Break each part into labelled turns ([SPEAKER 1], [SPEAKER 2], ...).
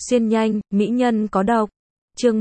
[SPEAKER 1] Xuyên nhanh, mỹ nhân có độc. Chương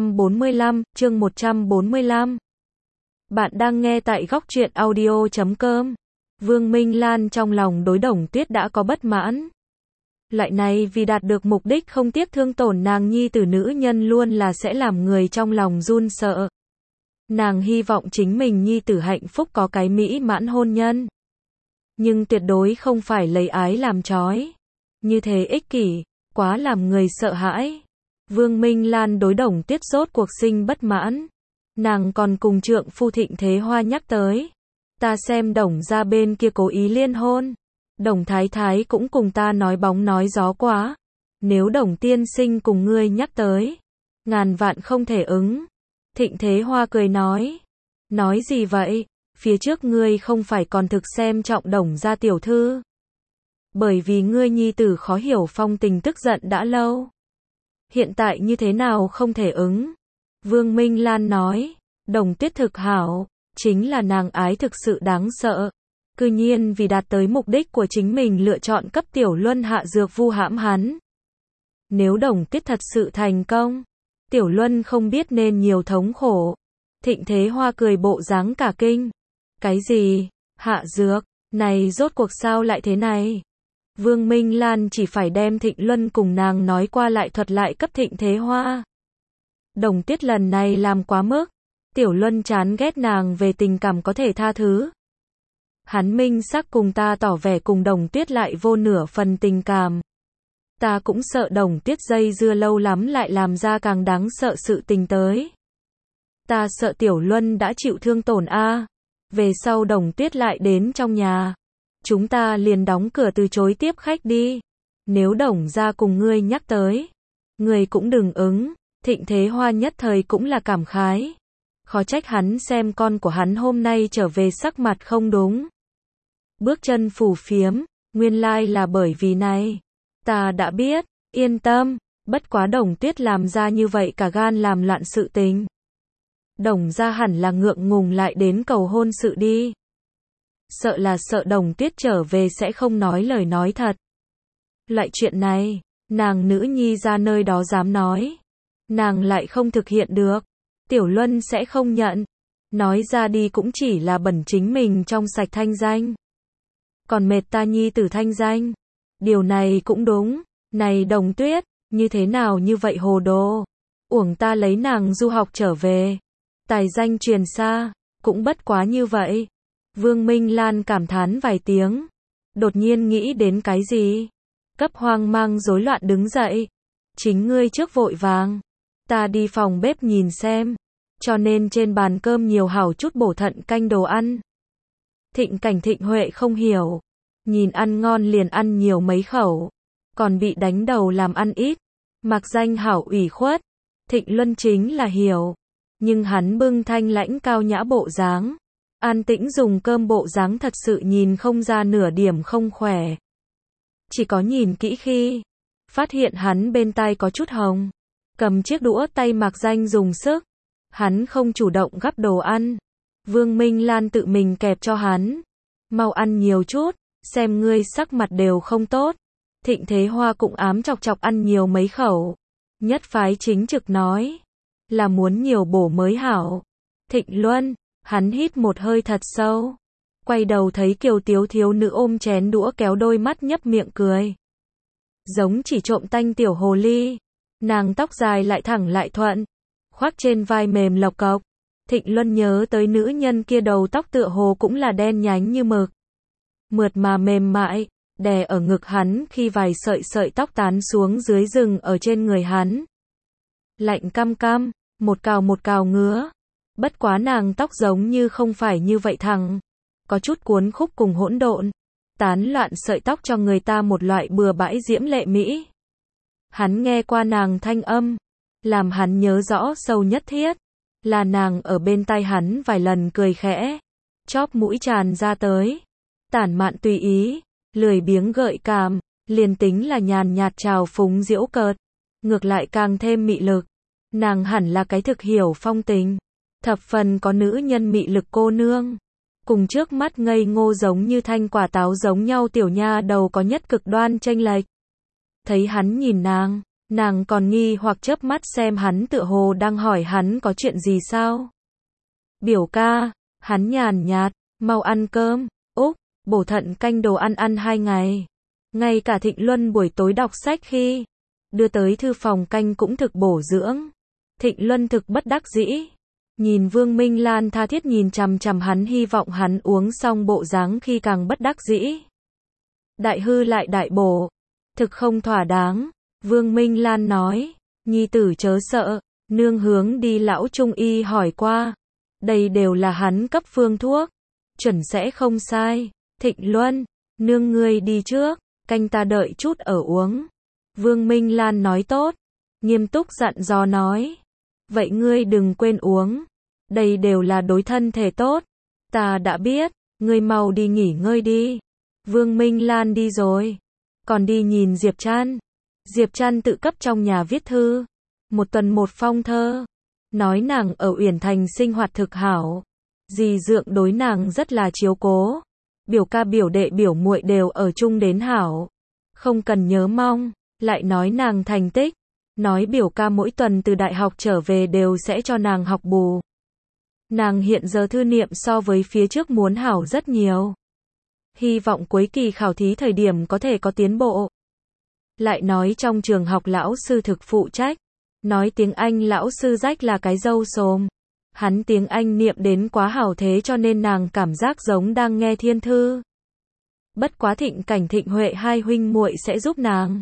[SPEAKER 1] 145. Bạn đang nghe tại góc truyện audio.com. Vương Minh Lan trong lòng đối Đồng Tuyết đã có bất mãn. Loại này vì đạt được mục đích không tiếc thương tổn nàng nhi tử nữ nhân luôn là sẽ làm người trong lòng run sợ. Nàng hy vọng chính mình nhi tử hạnh phúc có cái mỹ mãn hôn nhân. Nhưng tuyệt đối không phải lấy ái làm trói. Như thế ích kỷ, quá làm người sợ hãi. Vương Minh Lan đối Đồng Tuyết rốt cuộc sinh bất mãn. Nàng còn cùng trượng phu Thịnh Thế Hoa nhắc tới. Ta xem Đồng gia bên kia cố ý liên hôn. Đồng Thái Thái cũng cùng ta nói bóng nói gió quá. Nếu Đồng tiên sinh cùng ngươi nhắc tới, ngàn vạn không thể ứng. Thịnh Thế Hoa cười nói. Nói gì vậy? Phía trước ngươi không phải còn thực xem trọng Đồng gia tiểu thư. Bởi vì ngươi nhi tử khó hiểu phong tình tức giận đã lâu. Hiện tại như thế nào không thể ứng? Vương Minh Lan nói. Đồng Tuyết thực hảo, chính là nàng ái thực sự đáng sợ. Cư nhiên vì đạt tới mục đích của chính mình lựa chọn cấp Tiểu Luân hạ dược vu hãm hắn. Nếu Đồng Tuyết thật sự thành công, Tiểu Luân không biết nên nhiều thống khổ. Thịnh Thế Hoa cười bộ dáng cả kinh. Cái gì? Hạ dược? Này rốt cuộc sao lại thế này? Vương Minh Lan chỉ phải đem Thịnh Luân cùng nàng nói qua lại thuật lại cấp Thịnh Thế Hoa. Đồng Tuyết lần này làm quá mức. Tiểu Luân chán ghét nàng về tình cảm có thể tha thứ. Hắn minh xác cùng ta tỏ vẻ cùng Đồng Tuyết lại vô nửa phần tình cảm. Ta cũng sợ Đồng Tuyết dây dưa lâu lắm lại làm ra càng đáng sợ sự tình tới. Ta sợ Tiểu Luân đã chịu thương tổn a. Về sau Đồng Tuyết lại đến trong nhà, chúng ta liền đóng cửa từ chối tiếp khách đi. Nếu Đồng gia cùng ngươi nhắc tới, ngươi cũng đừng ứng. Thịnh Thế Hoa nhất thời cũng là cảm khái. Khó trách hắn xem con của hắn hôm nay trở về sắc mặt không đúng. Bước chân phù phiếm, nguyên lai là bởi vì này. Ta đã biết, yên tâm, bất quá Đồng Tuyết làm ra như vậy cả gan làm loạn sự tình. Đồng gia hẳn là ngượng ngùng lại đến cầu hôn sự đi. Sợ là sợ Đồng Tuyết trở về sẽ không nói lời nói thật. Loại chuyện này, nàng nữ nhi ra nơi đó dám nói. Nàng lại không thực hiện được. Tiểu Luân sẽ không nhận. Nói ra đi cũng chỉ là bẩn chính mình trong sạch thanh danh. Còn mệt ta nhi tử thanh danh. Điều này cũng đúng. Này Đồng Tuyết, như thế nào như vậy hồ đồ. Uổng ta lấy nàng du học trở về. Tài danh truyền xa, cũng bất quá như vậy. Vương Minh Lan cảm thán vài tiếng. Đột nhiên nghĩ đến cái gì? Cấp hoang mang rối loạn đứng dậy. Chính ngươi trước vội vàng. Ta đi phòng bếp nhìn xem. Cho nên trên bàn cơm nhiều hảo chút bổ thận canh đồ ăn. Thịnh Cảnh Thịnh Huệ không hiểu. Nhìn ăn ngon liền ăn nhiều mấy khẩu. Còn bị đánh đầu làm ăn ít. Mặc danh hảo ủy khuất. Thịnh Luân chính là hiểu. Nhưng hắn bưng thanh lãnh cao nhã bộ dáng. An tĩnh dùng cơm bộ dáng thật sự nhìn không ra nửa điểm không khỏe. Chỉ có nhìn kỹ khi phát hiện hắn bên tai có chút hồng. Cầm chiếc đũa tay mặc danh dùng sức. Hắn không chủ động gắp đồ ăn. Vương Minh Lan tự mình kẹp cho hắn. Mau ăn nhiều chút, xem ngươi sắc mặt đều không tốt. Thịnh Thế Hoa cũng ám chọc chọc ăn nhiều mấy khẩu. Nhất phái chính trực nói. Là muốn nhiều bổ mới hảo. Thịnh Luân, hắn hít một hơi thật sâu. Quay đầu thấy Kiều Tiếu thiếu nữ ôm chén đũa kéo đôi mắt nhấp miệng cười. Giống chỉ trộm tanh tiểu hồ ly. Nàng tóc dài lại thẳng lại thuận. Khoác trên vai mềm lộc cộc. Thịnh Luân nhớ tới nữ nhân kia đầu tóc tựa hồ cũng là đen nhánh như mực. Mượt mà mềm mại, đè ở ngực hắn khi vài sợi sợi tóc tán xuống dưới rừng ở trên người hắn. Lạnh căm căm, một cào ngứa. Bất quá nàng tóc giống như không phải như vậy thẳng. Có chút cuốn khúc cùng hỗn độn. Tán loạn sợi tóc cho người ta một loại bừa bãi diễm lệ mỹ. Hắn nghe qua nàng thanh âm. Làm hắn nhớ rõ sâu nhất thiết. Là nàng ở bên tai hắn vài lần cười khẽ. Chóp mũi tràn ra tới. Tản mạn tùy ý. Lười biếng gợi cảm. Liền tính là nhàn nhạt trào phúng giễu cợt. Ngược lại càng thêm mị lực. Nàng hẳn là cái thực hiểu phong tình. Thập phần có nữ nhân mị lực cô nương. Cùng trước mắt ngây ngô giống như thanh quả táo giống nhau tiểu nha đầu có nhất cực đoan chênh lệch. Thấy hắn nhìn nàng, Nàng còn nghi hoặc chớp mắt xem hắn tựa hồ đang hỏi hắn có chuyện gì sao. Biểu ca, hắn nhàn nhạt, mau ăn cơm, Úc, bổ thận canh đồ ăn 2 ngày. Ngay cả Thịnh Luân buổi tối đọc sách khi đưa tới thư phòng canh cũng thực bổ dưỡng. Thịnh Luân thực bất đắc dĩ. Nhìn Vương Minh Lan tha thiết nhìn chằm chằm hắn, hy vọng hắn uống xong bộ dáng khi càng bất đắc dĩ. Đại hư lại đại bổ, thực không thỏa đáng. Vương Minh Lan nói, nhi tử chớ sợ, nương hướng đi lão trung y hỏi qua. Đây đều là hắn cấp phương thuốc, chuẩn sẽ không sai. Thịnh Luân, nương ngươi đi trước, canh ta đợi chút ở uống. Vương Minh Lan nói tốt, nghiêm túc dặn dò nói. Vậy ngươi đừng quên uống, đây đều là đối thân thể tốt. Ta đã biết, ngươi mau đi nghỉ ngơi đi. Vương Minh Lan đi rồi, còn đi nhìn Diệp Trăn. Diệp Trăn tự cấp trong nhà viết thư, một tuần một phong thơ, nói nàng ở Uyển Thành sinh hoạt thực hảo, dì dượng đối nàng rất là chiếu cố, biểu ca biểu đệ biểu muội đều ở chung đến hảo, không cần nhớ mong, lại nói nàng thành tích, nói biểu ca mỗi tuần từ đại học trở về đều sẽ cho nàng học bù. Nàng hiện giờ thư niệm so với phía trước muốn hảo rất nhiều, hy vọng cuối kỳ khảo thí thời điểm có thể có tiến bộ. Lại nói trong trường học lão sư thực phụ trách, nói tiếng Anh lão sư rách là cái dâu xồm. Hắn tiếng Anh niệm đến quá hảo thế cho nên nàng cảm giác giống đang nghe thiên thư. Bất quá Thịnh Cảnh Thịnh Huệ hai huynh muội sẽ giúp nàng.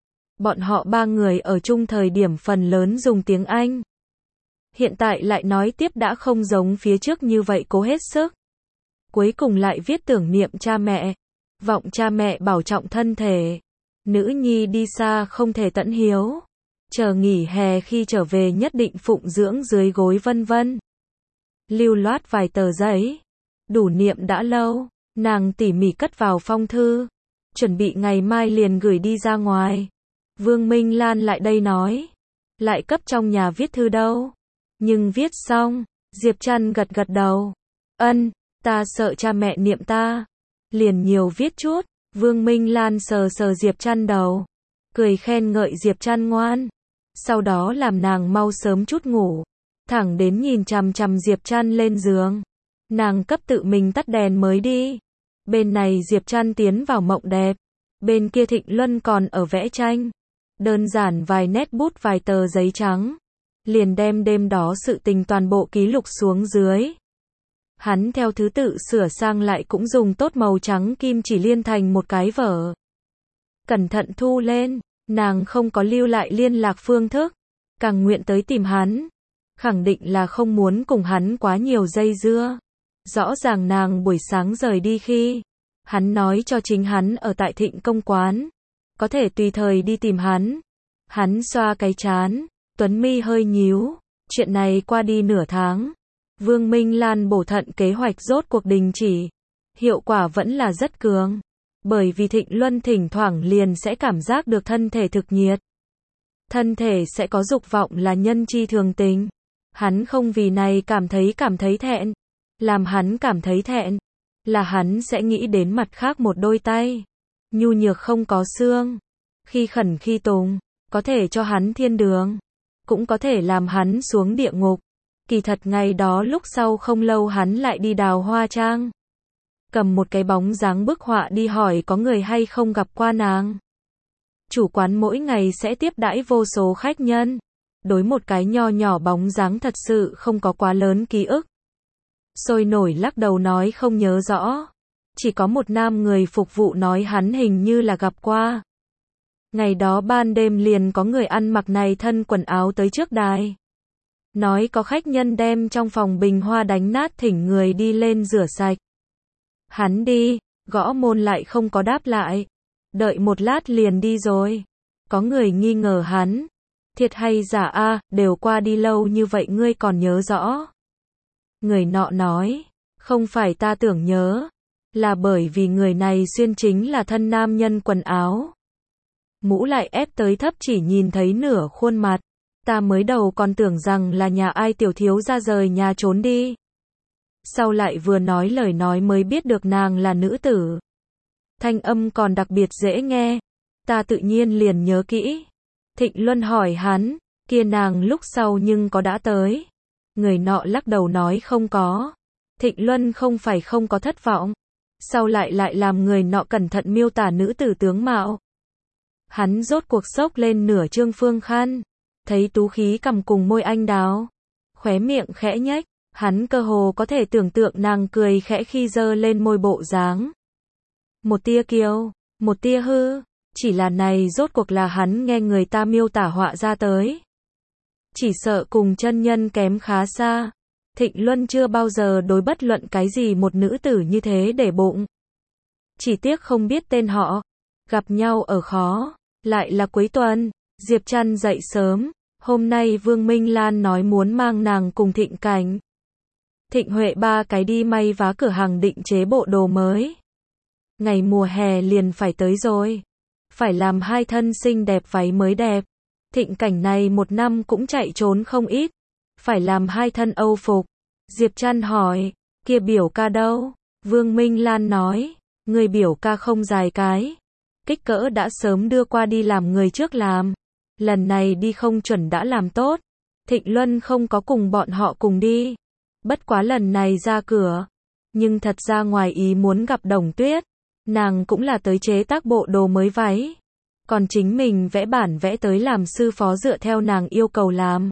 [SPEAKER 1] Bọn họ 3 người ở chung thời điểm phần lớn dùng tiếng Anh. Hiện tại lại nói tiếp đã không giống phía trước như vậy cố hết sức. Cuối cùng lại viết tưởng niệm cha mẹ, vọng cha mẹ bảo trọng thân thể. Nữ nhi đi xa không thể tận hiếu. Chờ nghỉ hè khi trở về nhất định phụng dưỡng dưới gối vân vân. Lưu loát vài tờ giấy. Đủ niệm đã lâu, nàng tỉ mỉ cất vào phong thư. Chuẩn bị ngày mai liền gửi đi ra ngoài. Vương Minh Lan lại đây nói. Lại cấp trong nhà viết thư đâu. Nhưng viết xong, Diệp Trăn gật gật đầu. Ân, ta sợ cha mẹ niệm ta. Liền nhiều viết chút. Vương Minh Lan sờ sờ Diệp Trăn đầu, cười khen ngợi Diệp Trăn ngoan. Sau đó làm nàng mau sớm chút ngủ, thẳng đến nhìn chằm chằm Diệp Trăn lên giường. Nàng cấp tự mình tắt đèn mới đi. Bên này Diệp Trăn tiến vào mộng đẹp, bên kia Thịnh Luân còn ở vẽ tranh. Đơn giản vài nét bút vài tờ giấy trắng, liền đem đêm đó sự tình toàn bộ ký lục xuống dưới. Hắn theo thứ tự sửa sang lại cũng dùng tốt màu trắng kim chỉ liên thành một cái vở. Cẩn thận thu lên, nàng không có lưu lại liên lạc phương thức, càng nguyện tới tìm hắn. Khẳng định là không muốn cùng hắn quá nhiều dây dưa. Rõ ràng nàng buổi sáng rời đi khi, hắn nói cho chính hắn ở tại Thịnh Công quán, có thể tùy thời đi tìm hắn. Hắn xoa cái trán, tuấn mi hơi nhíu, chuyện này qua đi nửa tháng. Vương Minh Lan bổ thận kế hoạch rốt cuộc đình chỉ. Hiệu quả vẫn là rất cường. Bởi vì Thịnh Luân thỉnh thoảng liền sẽ cảm giác được thân thể thực nhiệt. Thân thể sẽ có dục vọng là nhân chi thường tình. Hắn không vì này cảm thấy thẹn. Làm hắn cảm thấy thẹn, là hắn sẽ nghĩ đến mặt khác một đôi tay. Nhu nhược không có xương. Khi khẩn khi tùng, có thể cho hắn thiên đường. Cũng có thể làm hắn xuống địa ngục. Kỳ thật ngày đó lúc sau không lâu hắn lại đi Đào Hoa Trang. Cầm một cái bóng dáng bức họa đi hỏi có người hay không gặp qua nàng. Chủ quán mỗi ngày sẽ tiếp đãi vô số khách nhân. Đối một cái nho nhỏ bóng dáng thật sự không có quá lớn ký ức. Sôi nổi lắc đầu nói không nhớ rõ. Chỉ có một nam người phục vụ nói hắn hình như là gặp qua. Ngày đó ban đêm liền có người ăn mặc này thân quần áo tới trước đài. Nói có khách nhân đem trong phòng bình hoa đánh nát thỉnh người đi lên rửa sạch. Hắn đi, gõ môn lại không có đáp lại. Đợi một lát liền đi rồi. Có người nghi ngờ hắn. Thiệt hay giả a, đều qua đi lâu như vậy ngươi còn nhớ rõ. Người nọ nói, không phải ta tưởng nhớ, là bởi vì người này xuyên chính là thân nam nhân quần áo. Mũ lại ép tới thấp chỉ nhìn thấy nửa khuôn mặt. Ta mới đầu còn tưởng rằng là nhà ai tiểu thiếu ra rời nhà trốn đi. Sau lại vừa nói lời nói mới biết được nàng là nữ tử. Thanh âm còn đặc biệt dễ nghe. Ta tự nhiên liền nhớ kỹ. Thịnh Luân hỏi hắn, kia nàng lúc sau nhưng có đã tới. Người nọ lắc đầu nói không có. Thịnh Luân không phải không có thất vọng. Sau lại làm người nọ cẩn thận miêu tả nữ tử tướng mạo. Hắn rốt cuộc xốc lên nửa trương phương khăn. Thấy tú khí cằm cùng môi anh đào. Khóe miệng khẽ nhếch. Hắn cơ hồ có thể tưởng tượng nàng cười khẽ khi giơ lên môi bộ dáng. Một tia kiêu, một tia hư. Chỉ là này rốt cuộc là hắn nghe người ta miêu tả họa ra tới. Chỉ sợ cùng chân nhân kém khá xa. Thịnh Luân chưa bao giờ đối bất luận cái gì một nữ tử như thế để bụng. Chỉ tiếc không biết tên họ. Gặp nhau ở khó. Lại là cuối tuần. Diệp Trăn dậy sớm. Hôm nay Vương Minh Lan nói muốn mang nàng cùng Thịnh Cảnh, Thịnh Huệ ba cái đi may vá cửa hàng định chế bộ đồ mới. Ngày mùa hè liền phải tới rồi. Phải làm hai thân xinh đẹp váy mới đẹp. Thịnh Cảnh này một năm cũng chạy trốn không ít. Phải làm hai thân âu phục. Diệp Trăn hỏi, kia biểu ca đâu? Vương Minh Lan nói, người biểu ca không dài cái. Kích cỡ đã sớm đưa qua đi làm người trước làm. Lần này đi không chuẩn đã làm tốt. Thịnh Luân không có cùng bọn họ cùng đi. Bất quá lần này ra cửa. Nhưng thật ra ngoài ý muốn gặp Đồng Tuyết. Nàng cũng là tới chế tác bộ đồ mới váy. Còn chính mình vẽ bản vẽ tới làm sư phó dựa theo nàng yêu cầu làm.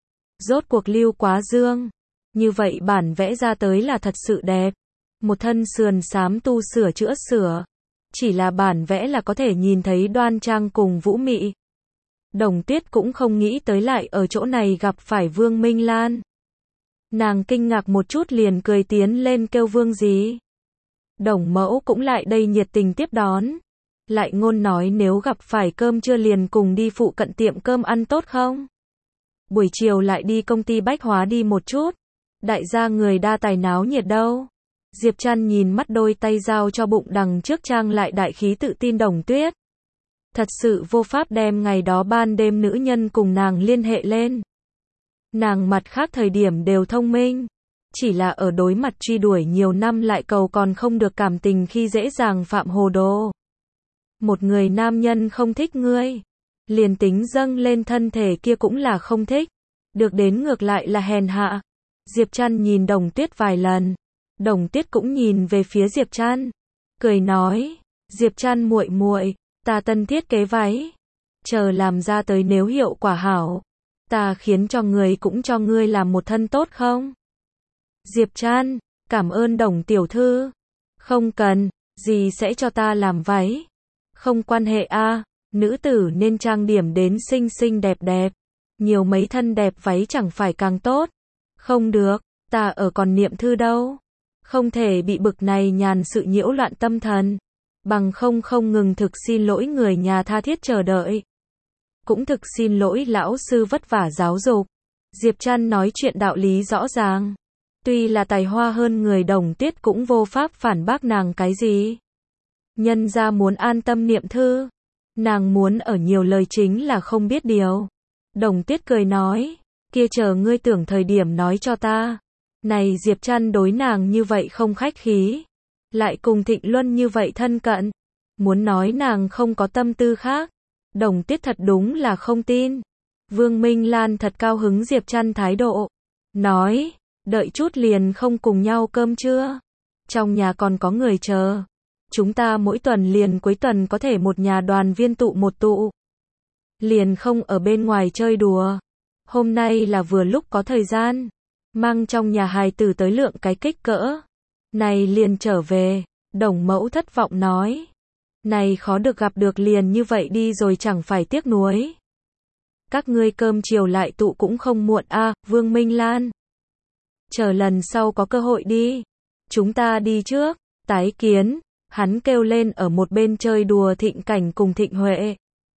[SPEAKER 1] Rốt cuộc lưu quá dương. Như vậy bản vẽ ra tới là thật sự đẹp. Một thân sườn xám tu sửa chữa sửa. Chỉ là bản vẽ là có thể nhìn thấy đoan trang cùng vũ mị. Đồng Tuyết cũng không nghĩ tới lại ở chỗ này gặp phải Vương Minh Lan. Nàng kinh ngạc một chút liền cười tiến lên kêu Vương gì. Đồng mẫu cũng lại đây nhiệt tình tiếp đón. Lại ngôn nói nếu gặp phải cơm trưa liền cùng đi phụ cận tiệm cơm ăn tốt không? Buổi chiều lại đi công ty bách hóa đi một chút. Đại gia người đa tài náo nhiệt đâu. Diệp Trăn nhìn mắt đôi tay giao cho bụng đằng trước trang lại đại khí tự tin Đồng Tuyết. Thật sự vô pháp đem ngày đó ban đêm nữ nhân cùng nàng liên hệ lên. Nàng mặt khác thời điểm đều thông minh. Chỉ là ở đối mặt truy đuổi nhiều năm lại cầu còn không được cảm tình khi dễ dàng phạm hồ đồ. Một người nam nhân không thích ngươi. Liền tính dâng lên thân thể kia cũng là không thích. Được đến ngược lại là hèn hạ. Diệp Trăn nhìn Đồng Tuyết vài lần. Đồng Tuyết cũng nhìn về phía Diệp Trăn. Cười nói. Diệp Trăn muội muội, ta tân thiết kế váy. Chờ làm ra tới nếu hiệu quả hảo. Ta khiến cho người cũng cho ngươi làm một thân tốt không? Diệp Trăn, cảm ơn Đồng tiểu thư. Không cần, gì sẽ cho ta làm váy. Không quan hệ a, nữ tử nên trang điểm đến xinh xinh đẹp đẹp. Nhiều mấy thân đẹp váy chẳng phải càng tốt. Không được, ta ở còn niệm thư đâu. Không thể bị bực này nhàn sự nhiễu loạn tâm thần. Bằng không ngừng thực xin lỗi người nhà tha thiết chờ đợi. Cũng thực xin lỗi lão sư vất vả giáo dục. Diệp Trăn nói chuyện đạo lý rõ ràng. Tuy là tài hoa hơn người Đồng Tuyết cũng vô pháp phản bác nàng cái gì. Nhân ra muốn an tâm niệm thư. Nàng muốn ở nhiều lời chính là không biết điều. Đồng Tuyết cười nói, kia chờ ngươi tưởng thời điểm nói cho ta. Này Diệp Trăn đối nàng như vậy không khách khí. Lại cùng Thịnh Luân như vậy thân cận. Muốn nói nàng không có tâm tư khác. Đồng Tuyết thật đúng là không tin. Vương Minh Lan thật cao hứng Diệp Trăn thái độ. Nói, đợi chút liền không cùng nhau cơm trưa. Trong nhà còn có người chờ. Chúng ta mỗi tuần liền cuối tuần có thể một nhà đoàn viên tụ một tụ. Liền không ở bên ngoài chơi đùa. Hôm nay là vừa lúc có thời gian. Mang trong nhà hài tử tới lượng cái kích cỡ. Này liền trở về. Đồng mẫu thất vọng nói. Này khó được gặp được liền như vậy đi rồi chẳng phải tiếc nuối. Các ngươi cơm chiều lại tụ cũng không muộn a, Vương Minh Lan. Chờ lần sau có cơ hội đi. Chúng ta đi trước. Tái kiến. Hắn kêu lên ở một bên chơi đùa Thịnh Cảnh cùng Thịnh Huệ.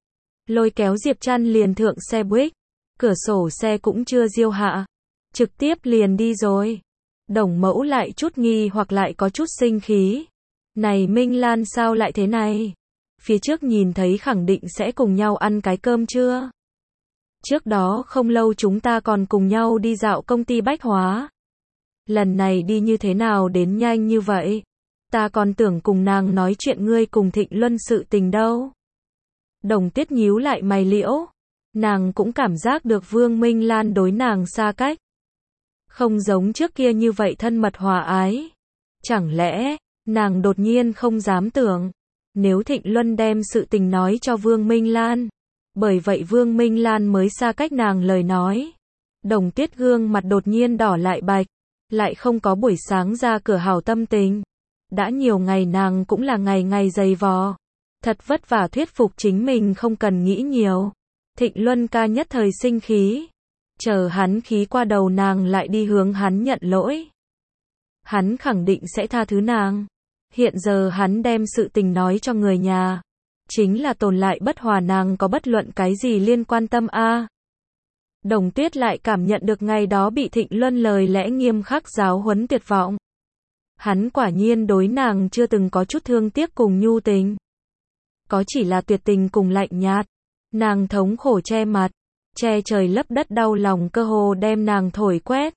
[SPEAKER 1] Lôi kéo Diệp Trăn liền thượng xe buýt. Cửa sổ xe cũng chưa diêu hạ. Trực tiếp liền đi rồi. Đồng mẫu lại chút nghi hoặc lại có chút sinh khí. Này Minh Lan sao lại thế này? Phía trước nhìn thấy khẳng định sẽ cùng nhau ăn cái cơm trưa. Trước đó không lâu chúng ta còn cùng nhau đi dạo công ty bách hóa. Lần này đi như thế nào đến nhanh như vậy? Ta còn tưởng cùng nàng nói chuyện ngươi cùng Thịnh Luân sự tình đâu. Đồng Tuyết nhíu lại mày liễu. Nàng cũng cảm giác được Vương Minh Lan đối nàng xa cách. Không giống trước kia như vậy thân mật hòa ái. Chẳng lẽ, nàng đột nhiên không dám tưởng, nếu Thịnh Luân đem sự tình nói cho Vương Minh Lan, bởi vậy Vương Minh Lan mới xa cách nàng lời nói. Đồng Tuyết gương mặt đột nhiên đỏ lại bạch, lại không có buổi sáng ra cửa hảo tâm tình. Đã nhiều ngày nàng cũng là ngày ngày dày vò, thật vất vả thuyết phục chính mình không cần nghĩ nhiều. Thịnh Luân ca nhất thời sinh khí, chờ hắn khí qua đầu nàng lại đi hướng hắn nhận lỗi. Hắn khẳng định sẽ tha thứ nàng. Hiện giờ hắn đem sự tình nói cho người nhà, chính là tồn lại bất hòa nàng có bất luận cái gì liên quan tâm a. Đồng Tuyết lại cảm nhận được ngày đó bị Thịnh Luân lời lẽ nghiêm khắc giáo huấn tuyệt vọng. Hắn quả nhiên đối nàng chưa từng có chút thương tiếc cùng nhu tình. Có chỉ là tuyệt tình cùng lạnh nhạt. Nàng thống khổ che mặt, che trời lấp đất đau lòng cơ hồ đem nàng thổi quét.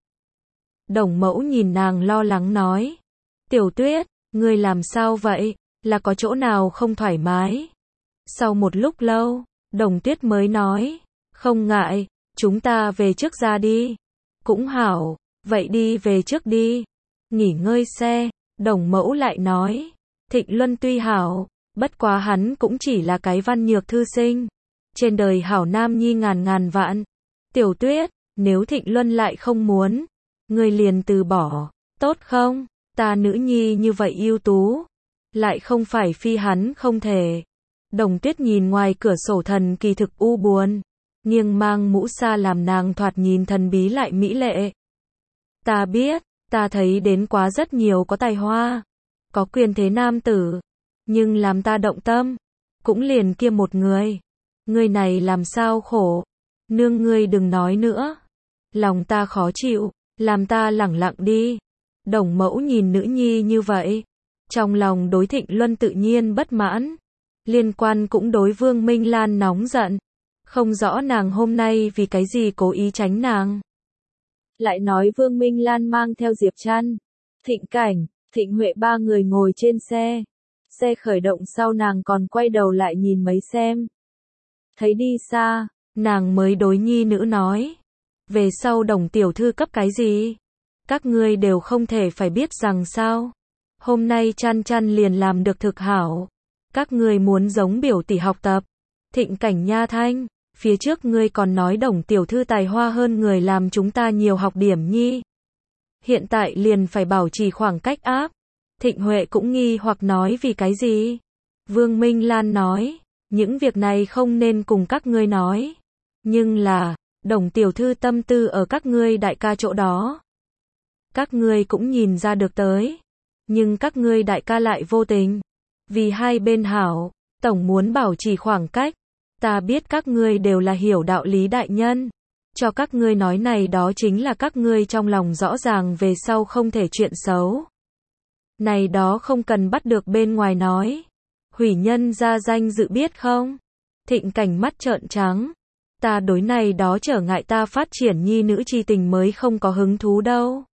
[SPEAKER 1] Đồng Mẫu nhìn nàng lo lắng nói. Tiểu Tuyết, ngươi làm sao vậy? Là có chỗ nào không thoải mái? Sau một lúc lâu, Đồng Tuyết mới nói. Không ngại, chúng ta về trước ra đi. Cũng hảo, vậy đi về trước đi. Nghỉ ngơi xe. Đồng Mẫu lại nói. Thịnh Luân tuy hảo, bất quá hắn cũng chỉ là cái văn nhược thư sinh. Trên đời hảo nam nhi ngàn ngàn vạn. Tiểu Tuyết, nếu Thịnh Luân lại không muốn, ngươi liền từ bỏ, tốt không? Ta nữ nhi như vậy ưu tú, lại không phải phi hắn không thể. Đồng Tuyết nhìn ngoài cửa sổ thần kỳ thực u buồn, nghiêng mang mũ sa làm nàng thoạt nhìn thần bí lại mỹ lệ. Ta biết, ta thấy đến quá rất nhiều có tài hoa, có quyền thế nam tử, nhưng làm ta động tâm, cũng liền kia một người. Người này làm sao khổ, nương ngươi đừng nói nữa. Lòng ta khó chịu, làm ta lẳng lặng đi. Đồng Mẫu nhìn nữ nhi như vậy, trong lòng đối Thịnh Luân tự nhiên bất mãn, liên quan cũng đối Vương Minh Lan nóng giận, không rõ nàng hôm nay vì cái gì cố ý tránh nàng. Lại nói Vương Minh Lan mang theo Diệp Trăn, Thịnh Cảnh, Thịnh Huệ ba người ngồi trên xe. Xe khởi động sau nàng còn quay đầu lại nhìn mấy xem. Thấy đi xa, nàng mới đối nhi nữ nói. Về sau Đồng tiểu thư cấp cái gì? Các ngươi đều không thể phải biết rằng sao? Hôm nay Trăn Trăn liền làm được thực hảo. Các ngươi muốn giống biểu tỷ học tập. Thịnh Cảnh nha thanh, phía trước ngươi còn nói Đồng tiểu thư tài hoa hơn người làm chúng ta nhiều học điểm nhi. Hiện tại liền phải bảo trì khoảng cách áp. Thịnh Huệ cũng nghi hoặc nói vì cái gì? Vương Minh Lan nói, những việc này không nên cùng các ngươi nói. Nhưng là, Đồng tiểu thư tâm tư ở các ngươi đại ca chỗ đó. Các ngươi cũng nhìn ra được tới. Nhưng các ngươi đại ca lại vô tình. Vì hai bên hảo, tổng muốn bảo trì khoảng cách. Ta biết các ngươi đều là hiểu đạo lý đại nhân. Cho các ngươi nói này đó chính là các ngươi trong lòng rõ ràng về sau không thể chuyện xấu. Này đó không cần bắt được bên ngoài nói. Hủy nhân ra danh dự biết không? Thịnh Cảnh mắt trợn trắng. Ta đối này đó trở ngại ta phát triển nhi nữ chi tình mới không có hứng thú đâu.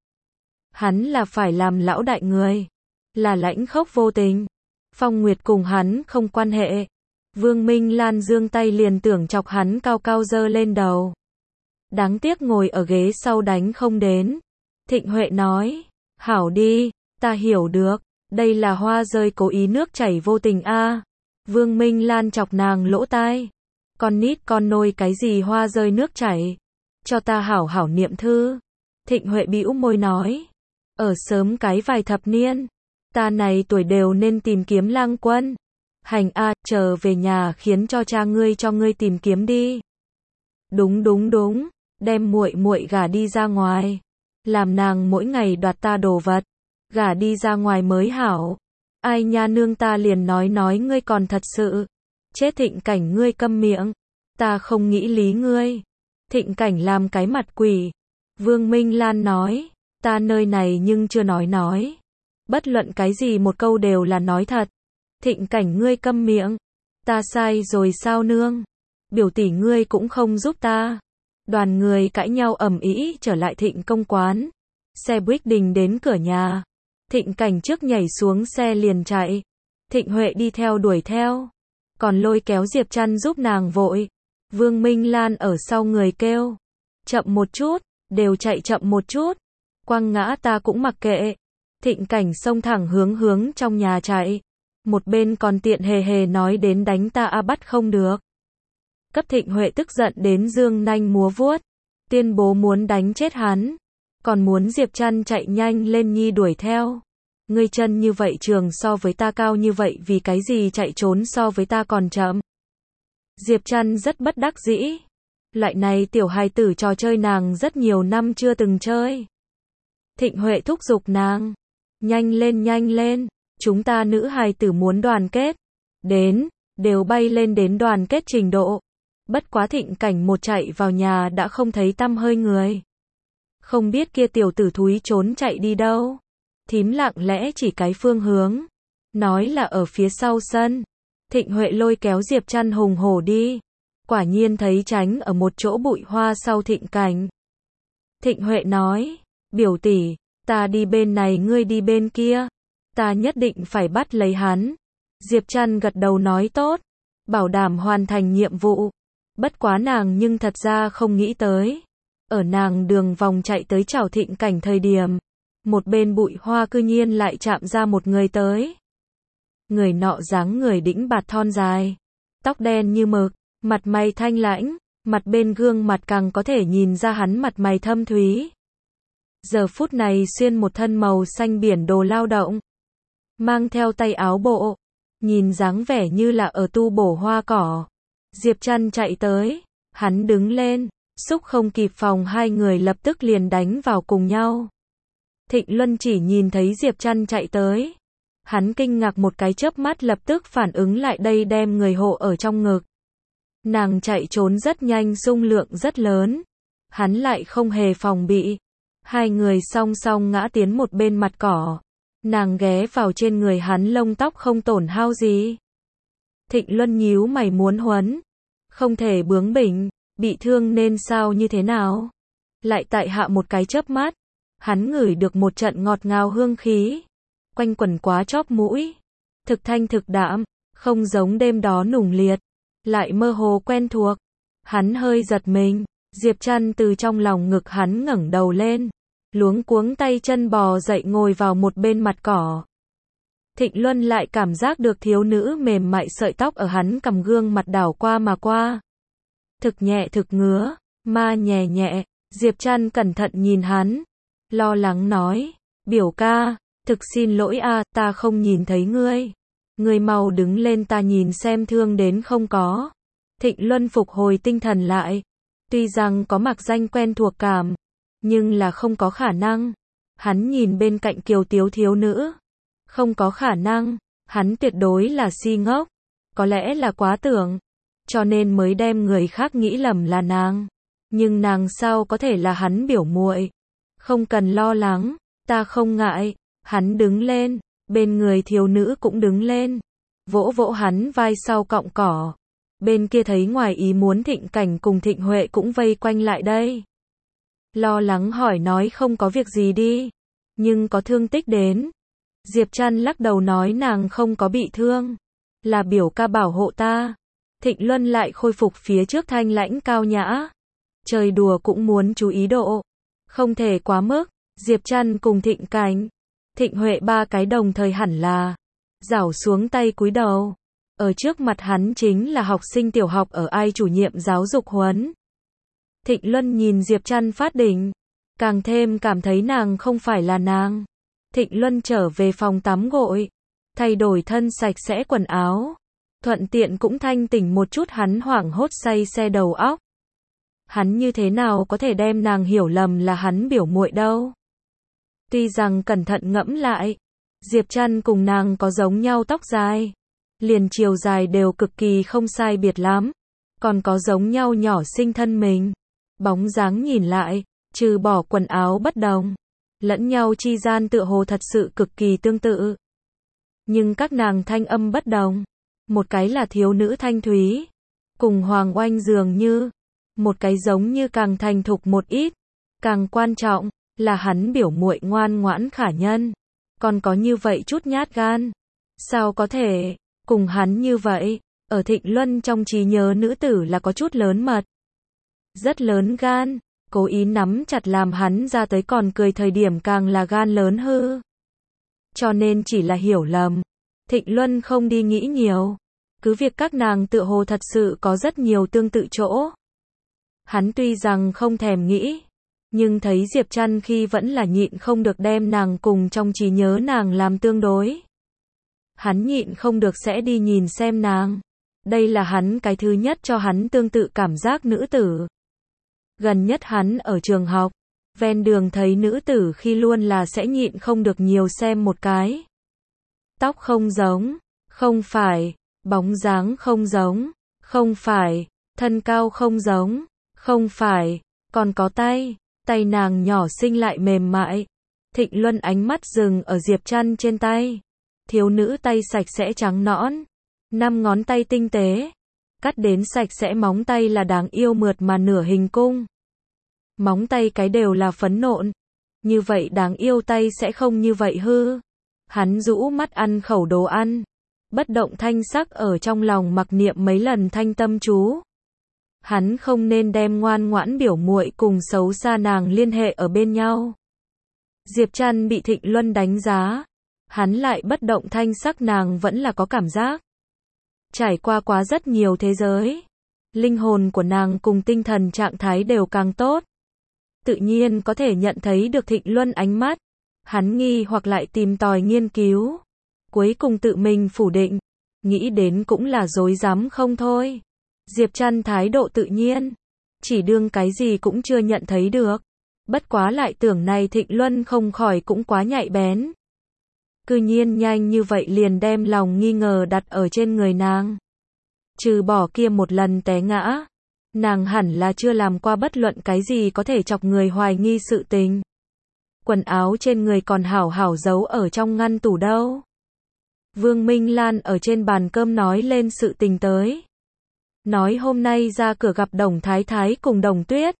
[SPEAKER 1] Hắn là phải làm lão đại người. Là lãnh khốc vô tình. Phong Nguyệt cùng hắn không quan hệ. Vương Minh Lan giương tay liền tưởng chọc hắn cao cao dơ lên đầu. Đáng tiếc ngồi ở ghế sau đánh không đến. Thịnh Huệ nói. Hảo đi, ta hiểu được. Đây là hoa rơi cố ý nước chảy vô tình a. Vương Minh Lan chọc nàng lỗ tai. Con nít con nôi cái gì hoa rơi nước chảy. Cho ta hảo hảo niệm thư. Thịnh Huệ bĩu môi nói. Ở sớm cái vài thập niên. Ta này tuổi đều nên tìm kiếm lang quân. Hành a, chờ về nhà khiến cho cha ngươi cho ngươi tìm kiếm đi. Đúng đúng đúng, đem muội muội gả đi ra ngoài. Làm nàng mỗi ngày đoạt ta đồ vật. Gả đi ra ngoài mới hảo. Ai nha nương ta liền nói ngươi còn thật sự. Chết Thịnh Cảnh ngươi câm miệng. Ta không nghĩ lý ngươi. Thịnh Cảnh làm cái mặt quỷ. Vương Minh Lan nói. Ta nơi này nhưng chưa nói. Bất luận cái gì một câu đều là nói thật. Thịnh Cảnh ngươi câm miệng. Ta sai rồi sao nương? Biểu tỷ ngươi cũng không giúp ta. Đoàn người cãi nhau ầm ĩ trở lại Thịnh công quán. Xe buýt đình đến cửa nhà. Thịnh Cảnh trước nhảy xuống xe liền chạy. Thịnh Huệ đi theo đuổi theo. Còn lôi kéo Diệp Trăn giúp nàng vội. Vương Minh Lan ở sau người kêu. Chậm một chút, đều chạy chậm một chút. Quăng ngã ta cũng mặc kệ. Thịnh Cảnh xông thẳng hướng trong nhà chạy. Một bên còn tiện hề hề nói đến đánh ta bắt không được. Cấp Thịnh Huệ tức giận đến dương nanh múa vuốt. Tuyên bố muốn đánh chết hắn. Còn muốn Diệp Trăn chạy nhanh lên nhi đuổi theo. Ngươi chân như vậy trường so với ta cao như vậy vì cái gì chạy trốn so với ta còn chậm. Diệp Trăn rất bất đắc dĩ. Loại này tiểu hài tử trò chơi nàng rất nhiều năm chưa từng chơi. Thịnh Huệ thúc giục nàng. Nhanh lên, chúng ta nữ hài tử muốn đoàn kết. Đến, đều bay lên đến đoàn kết trình độ. Bất quá Thịnh Cảnh một chạy vào nhà đã không thấy tăm hơi người. Không biết kia tiểu tử thúi trốn chạy đi đâu. Thím lặng lẽ chỉ cái phương hướng. Nói là ở phía sau sân. Thịnh Huệ lôi kéo Diệp Trăn hùng hổ đi. Quả nhiên thấy tránh ở một chỗ bụi hoa sau Thịnh Cảnh. Thịnh Huệ nói, biểu tỷ, ta đi bên này ngươi đi bên kia. Ta nhất định phải bắt lấy hắn. Diệp Trăn gật đầu nói tốt. Bảo đảm hoàn thành nhiệm vụ. Bất quá nàng nhưng thật ra không nghĩ tới. Ở nàng đường vòng chạy tới chào Thịnh Cảnh thời điểm. Một bên bụi hoa cư nhiên lại chạm ra một người tới. Người nọ dáng người đĩnh bạt thon dài. Tóc đen như mực, mặt mày thanh lãnh, mặt bên gương mặt càng có thể nhìn ra hắn mặt mày thâm thúy. Giờ phút này xuyên một thân màu xanh biển đồ lao động. Mang theo tay áo bộ. Nhìn dáng vẻ như là ở tu bổ hoa cỏ. Diệp Trăn chạy tới. Hắn đứng lên. Xúc không kịp phòng hai người lập tức liền đánh vào cùng nhau. Thịnh Luân chỉ nhìn thấy Diệp Trăn chạy tới. Hắn kinh ngạc một cái chớp mắt lập tức phản ứng lại đây đem người hộ ở trong ngực. Nàng chạy trốn rất nhanh dung lượng rất lớn. Hắn lại không hề phòng bị. Hai người song song ngã tiến một bên mặt cỏ. Nàng ghé vào trên người hắn lông tóc không tổn hao gì. Thịnh Luân nhíu mày muốn huấn. Không thể bướng bỉnh, bị thương nên sao như thế nào. Lại tại hạ một cái chớp mắt. Hắn ngửi được một trận ngọt ngào hương khí. Quanh quẩn quá chóp mũi. Thực thanh thực đạm, không giống đêm đó nùng liệt. Lại mơ hồ quen thuộc. Hắn hơi giật mình. Diệp Trăn từ trong lòng ngực hắn ngẩng đầu lên. Luống cuống tay chân bò dậy ngồi vào một bên mặt cỏ. Thịnh Luân lại cảm giác được thiếu nữ mềm mại sợi tóc ở hắn cầm gương mặt đảo qua mà qua. Thực nhẹ thực ngứa, ma nhẹ nhẹ. Diệp Trăn cẩn thận nhìn hắn. Lo lắng nói, biểu ca, thực xin lỗi a, ta không nhìn thấy ngươi. Ngươi mau đứng lên ta nhìn xem thương đến không có. Thịnh Luân phục hồi tinh thần lại. Tuy rằng có mặc danh quen thuộc cảm, nhưng là không có khả năng. Hắn nhìn bên cạnh kiều tiếu thiếu nữ. Không có khả năng, hắn tuyệt đối là si ngốc. Có lẽ là quá tưởng, cho nên mới đem người khác nghĩ lầm là nàng. Nhưng nàng sao có thể là hắn biểu muội? Không cần lo lắng, ta không ngại. Hắn đứng lên, bên người thiếu nữ cũng đứng lên. Vỗ vỗ hắn vai sau cọng cỏ. Bên kia thấy ngoài ý muốn Thịnh Cảnh cùng Thịnh Huệ cũng vây quanh lại đây. Lo lắng hỏi nói không có việc gì đi. Nhưng có thương tích đến. Diệp Trăn lắc đầu nói nàng không có bị thương. Là biểu ca bảo hộ ta. Thịnh Luân lại khôi phục phía trước thanh lãnh cao nhã. Chơi đùa cũng muốn chú ý độ. Không thể quá mức. Diệp Trăn cùng Thịnh Cảnh, Thịnh Huệ ba cái đồng thời hẳn là rảo xuống tay cúi đầu. Ở trước mặt hắn chính là học sinh tiểu học ở ai chủ nhiệm giáo dục huấn. Thịnh Luân nhìn Diệp Trăn phát đỉnh. Càng thêm cảm thấy nàng không phải là nàng. Thịnh Luân trở về phòng tắm gội. Thay đổi thân sạch sẽ quần áo. Thuận tiện cũng thanh tỉnh một chút hắn hoảng hốt say xe đầu óc. Hắn như thế nào có thể đem nàng hiểu lầm là hắn biểu muội đâu. Tuy rằng cẩn thận ngẫm lại. Diệp Trăn cùng nàng có giống nhau tóc dài. Liền chiều dài đều cực kỳ không sai biệt lắm. Còn có giống nhau nhỏ xinh thân mình. Bóng dáng nhìn lại, trừ bỏ quần áo bất đồng. Lẫn nhau chi gian tựa hồ thật sự cực kỳ tương tự. Nhưng các nàng thanh âm bất đồng. Một cái là thiếu nữ thanh thúy. Cùng Hoàng Oanh dường như. Một cái giống như càng thành thục một ít. Càng quan trọng là hắn biểu muội ngoan ngoãn khả nhân. Còn có như vậy chút nhát gan. Sao có thể cùng hắn như vậy. Ở Thịnh Luân trong trí nhớ nữ tử là có chút lớn mật. Rất lớn gan, cố ý nắm chặt làm hắn ra tới còn cười thời điểm càng là gan lớn hư. Cho nên chỉ là hiểu lầm. Thịnh Luân không đi nghĩ nhiều. Cứ việc các nàng tựa hồ thật sự có rất nhiều tương tự chỗ. Hắn tuy rằng không thèm nghĩ, nhưng thấy Diệp Trăn khi vẫn là nhịn không được đem nàng cùng trong trí nhớ nàng làm tương đối. Hắn nhịn không được sẽ đi nhìn xem nàng. Đây là hắn cái thứ nhất cho hắn tương tự cảm giác nữ tử. Gần nhất hắn ở trường học, ven đường thấy nữ tử khi luôn là sẽ nhịn không được nhiều xem một cái. Tóc không giống, không phải, bóng dáng không giống, không phải, thân cao không giống, không phải, còn có tay, tay nàng nhỏ xinh lại mềm mại. Thịnh Luân ánh mắt dừng ở Diệp Trăn trên tay. Thiếu nữ tay sạch sẽ trắng nõn, 5 ngón tay tinh tế, cắt đến sạch sẽ móng tay là đáng yêu mượt mà nửa hình cung. Móng tay cái đều là phấn nộn, như vậy đáng yêu tay sẽ không như vậy hư. Hắn rũ mắt ăn khẩu đồ ăn, bất động thanh sắc ở trong lòng mặc niệm mấy lần thanh tâm chú. Hắn không nên đem ngoan ngoãn biểu muội cùng xấu xa nàng liên hệ ở bên nhau. Diệp Trăn bị Thịnh Luân đánh giá, hắn lại bất động thanh sắc nàng vẫn là có cảm giác. Trải qua quá rất nhiều thế giới, linh hồn của nàng cùng tinh thần trạng thái đều càng tốt. Tự nhiên có thể nhận thấy được Thịnh Luân ánh mắt. Hắn nghi hoặc lại tìm tòi nghiên cứu. Cuối cùng tự mình phủ định. Nghĩ đến cũng là dối dám không thôi. Diệp Trăn thái độ tự nhiên. Chỉ đương cái gì cũng chưa nhận thấy được. Bất quá lại tưởng này Thịnh Luân không khỏi cũng quá nhạy bén. Cư nhiên nhanh như vậy liền đem lòng nghi ngờ đặt ở trên người nàng. Trừ bỏ kia một lần té ngã, nàng hẳn là chưa làm qua bất luận cái gì có thể chọc người hoài nghi sự tình. Quần áo trên người còn hảo hảo giấu ở trong ngăn tủ đâu. Vương Minh Lan ở trên bàn cơm nói lên sự tình tới. Nói hôm nay ra cửa gặp Đồng Thái Thái cùng Đồng Tuyết.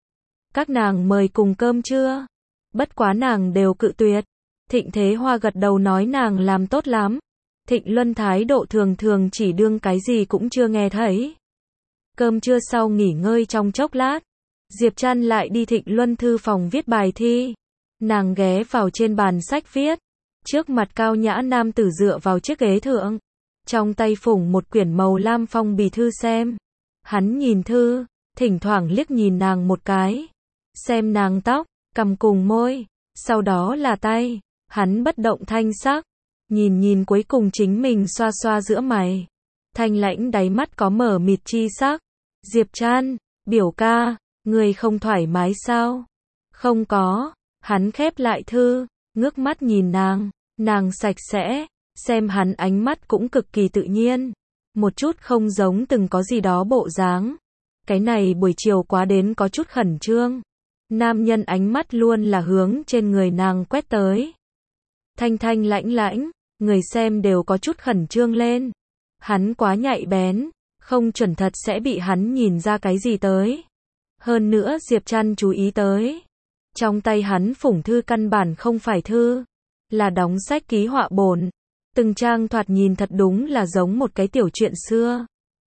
[SPEAKER 1] Các nàng mời cùng cơm trưa. Bất quá nàng đều cự tuyệt. Thịnh Thế Hoa gật đầu nói nàng làm tốt lắm. Thịnh Luân thái độ thường thường chỉ đương cái gì cũng chưa nghe thấy. Cơm trưa sau nghỉ ngơi trong chốc lát, Diệp Trăn lại đi Thịnh Luân thư phòng viết bài thi. Nàng ghé vào trên bàn sách viết. Trước mặt cao nhã nam tử dựa vào chiếc ghế thượng. Trong tay phủng một quyển màu lam phong bì thư xem. Hắn nhìn thư, thỉnh thoảng liếc nhìn nàng một cái. Xem nàng tóc, cằm cùng môi, sau đó là tay. Hắn bất động thanh sắc. Nhìn cuối cùng chính mình xoa xoa giữa mày. Thanh lãnh đáy mắt có mở mịt chi sắc. Diệp Trăn, biểu ca, người không thoải mái sao? Không có. Hắn khép lại thư, ngước mắt nhìn nàng. Nàng sạch sẽ, xem hắn ánh mắt cũng cực kỳ tự nhiên. Một chút không giống từng có gì đó bộ dáng. Cái này buổi chiều quá đến có chút khẩn trương. Nam nhân ánh mắt luôn là hướng trên người nàng quét tới. Thanh thanh lãnh lãnh, người xem đều có chút khẩn trương lên. Hắn quá nhạy bén, không chuẩn thật sẽ bị hắn nhìn ra cái gì tới. Hơn nữa Diệp Trăn chú ý tới. Trong tay hắn phủng thư căn bản không phải thư, là đóng sách ký họa bổn. Từng trang thoạt nhìn thật đúng là giống một cái tiểu chuyện xưa.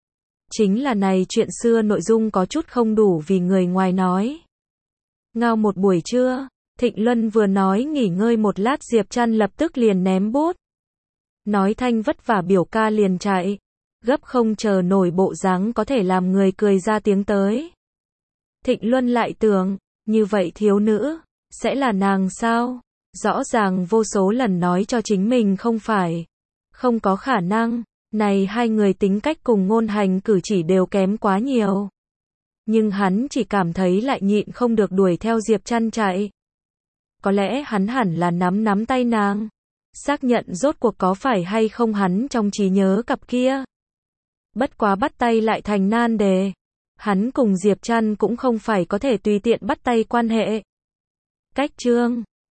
[SPEAKER 1] Chính là này chuyện xưa nội dung có chút không đủ vì người ngoài nói. Ngao một buổi trưa, Thịnh Luân vừa nói nghỉ ngơi một lát Diệp Trăn lập tức liền ném bút. Nói thanh vất vả biểu ca liền chạy. Gấp không chờ nổi bộ dáng có thể làm người cười ra tiếng tới. Thịnh Luân lại tưởng, như vậy thiếu nữ, sẽ là nàng sao? Rõ ràng vô số lần nói cho chính mình không phải. Không có khả năng, này hai người tính cách cùng ngôn hành cử chỉ đều kém quá nhiều. Nhưng hắn chỉ cảm thấy lại nhịn không được đuổi theo Diệp Trăn chạy. Có lẽ hắn hẳn là nắm tay nàng. Xác nhận rốt cuộc có phải hay không hắn trong trí nhớ cặp kia. Bất quá bắt tay lại thành nan đề. Hắn cùng Diệp Trăn cũng không phải có thể tùy tiện bắt tay quan hệ. Cách chương